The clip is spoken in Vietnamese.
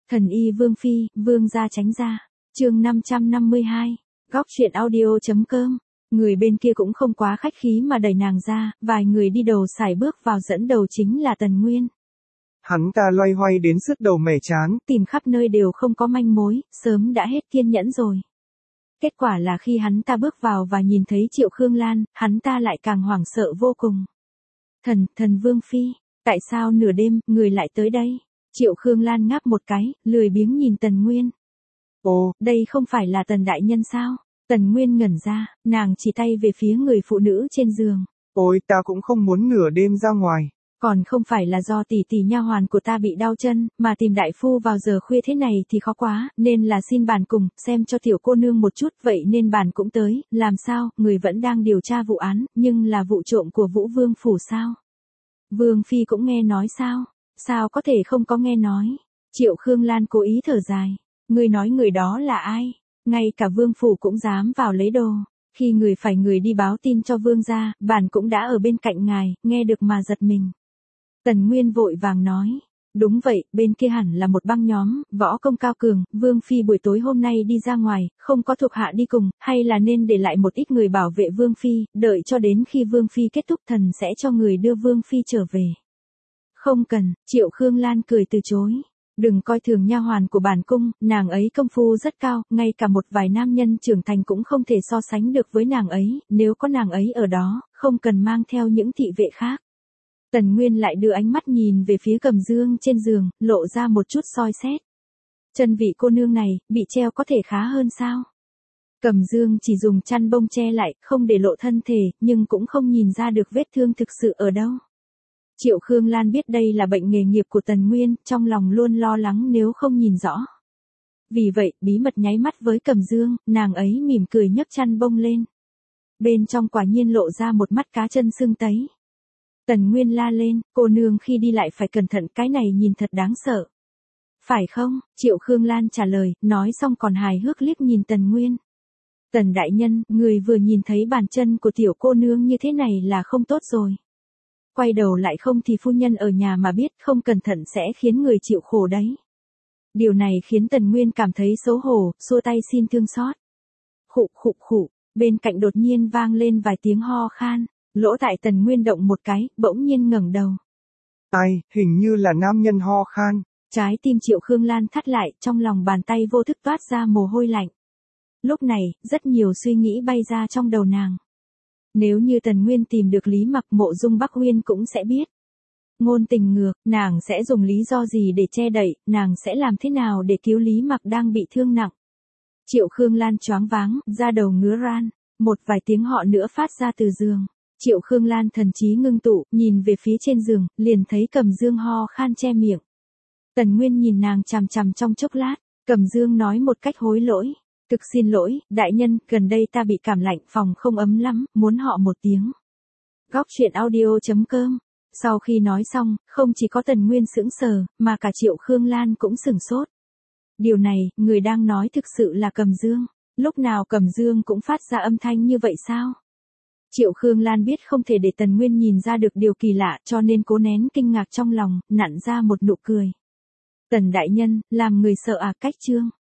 Thần y Vương Phi, Vương gia tránh ra. Chương 552. Góc truyện audio.com. Người bên kia cũng không quá khách khí mà đẩy nàng ra, vài người đi đầu sải bước vào, dẫn đầu chính là Tần Nguyên. Hắn ta loay hoay đến sứt đầu mẻ chán, Tìm khắp nơi đều không có manh mối, sớm đã hết kiên nhẫn rồi. Kết quả là khi hắn ta bước vào và nhìn thấy Triệu Khương Lan, hắn ta lại càng hoảng sợ vô cùng. Thần Vương Phi, tại sao nửa đêm, người lại tới đây? Triệu Khương Lan ngáp một cái, lười biếng nhìn Tần Nguyên. Ồ, đây không phải là Tần đại nhân sao? Tần Nguyên ngẩn ra, nàng chỉ tay về phía người phụ nữ trên giường. Ôi, ta cũng không muốn nửa đêm ra ngoài. Còn không phải là do tỷ nha hoàn của ta bị đau chân, mà tìm đại phu vào giờ khuya thế này thì khó quá, nên là xin bàn cùng, xem cho tiểu cô nương một chút, vậy nên bàn cũng tới, làm sao, người vẫn đang điều tra vụ án, nhưng là vụ trộm của Vũ Vương phủ sao? Vương Phi cũng nghe nói sao? Sao có thể không có nghe nói? Triệu Khương Lan cố ý thở dài. Người nói người đó là ai? Ngay cả Vương phủ cũng dám vào lấy đồ. Khi người phải người đi báo tin cho Vương gia, bản cũng đã ở bên cạnh ngài, nghe được mà giật mình. Tần Nguyên vội vàng nói. Đúng vậy, bên kia hẳn là một băng nhóm, võ công cao cường, Vương Phi buổi tối hôm nay đi ra ngoài, không có thuộc hạ đi cùng, hay là nên để lại một ít người bảo vệ Vương Phi, đợi cho đến khi Vương Phi kết thúc thần sẽ cho người đưa Vương Phi trở về. Không cần, Triệu Khương Lan cười từ chối. Đừng coi thường nha hoàn của bản cung, nàng ấy công phu rất cao, ngay cả một vài nam nhân trưởng thành cũng không thể so sánh được với nàng ấy, nếu có nàng ấy ở đó, không cần mang theo những thị vệ khác. Tần Nguyên lại đưa ánh mắt nhìn về phía Cầm Dương trên giường, lộ ra một chút soi xét. Chân vị cô nương này, bị treo có thể khá hơn sao? Cầm Dương chỉ dùng chăn bông che lại, không để lộ thân thể, nhưng cũng không nhìn ra được vết thương thực sự ở đâu. Triệu Khương Lan biết đây là bệnh nghề nghiệp của Tần Nguyên, trong lòng luôn lo lắng nếu không nhìn rõ. Vì vậy, bí mật nháy mắt với Cầm Dương, nàng ấy mỉm cười nhấc chăn bông lên. Bên trong quả nhiên lộ ra một mắt cá chân sưng tấy. Tần Nguyên la lên, cô nương khi đi lại phải cẩn thận, cái này nhìn thật đáng sợ. Phải không? Triệu Khương Lan trả lời, nói xong còn hài hước liếc nhìn Tần Nguyên. Tần đại nhân, người vừa nhìn thấy bàn chân của tiểu cô nương như thế này là không tốt rồi. Quay đầu lại không thì phu nhân ở nhà mà biết, không cẩn thận sẽ khiến người chịu khổ đấy. Điều này khiến Tần Nguyên cảm thấy xấu hổ, xua tay xin thương xót. Khụ, bên cạnh đột nhiên vang lên vài tiếng ho khan, lỗ tai Tần Nguyên động một cái, bỗng nhiên ngẩng đầu. Ai, hình như là nam nhân ho khan. Trái tim Triệu Khương Lan thắt lại, trong lòng bàn tay vô thức toát ra mồ hôi lạnh. Lúc này, rất nhiều suy nghĩ bay ra trong đầu nàng. Nếu như Tần Nguyên tìm được Lý Mặc, Mộ Dung Bắc Uyên cũng sẽ biết. Ngôn tình ngược, nàng sẽ dùng lý do gì để che đậy, nàng sẽ làm thế nào để cứu Lý Mặc đang bị thương nặng. Triệu Khương Lan choáng váng, da đầu ngứa ran, một vài tiếng họ nữa phát ra từ giường. Triệu Khương Lan thần trí ngưng tụ, nhìn về phía trên giường, liền thấy Cầm Dương ho khan che miệng. Tần Nguyên nhìn nàng chằm chằm trong chốc lát, Cầm Dương nói một cách hối lỗi. Thực xin lỗi, đại nhân, gần đây ta bị cảm lạnh, phòng không ấm lắm, muốn họ một tiếng. Góc truyện audio.com. Sau khi nói xong, không chỉ có Tần Nguyên sững sờ, mà cả Triệu Khương Lan cũng sửng sốt. Điều này, người đang nói thực sự là Cầm Dương. Lúc nào Cầm Dương cũng phát ra âm thanh như vậy sao? Triệu Khương Lan biết không thể để Tần Nguyên nhìn ra được điều kỳ lạ, cho nên cố nén kinh ngạc trong lòng, nặn ra một nụ cười. Tần đại nhân, làm người sợ à, cách chương.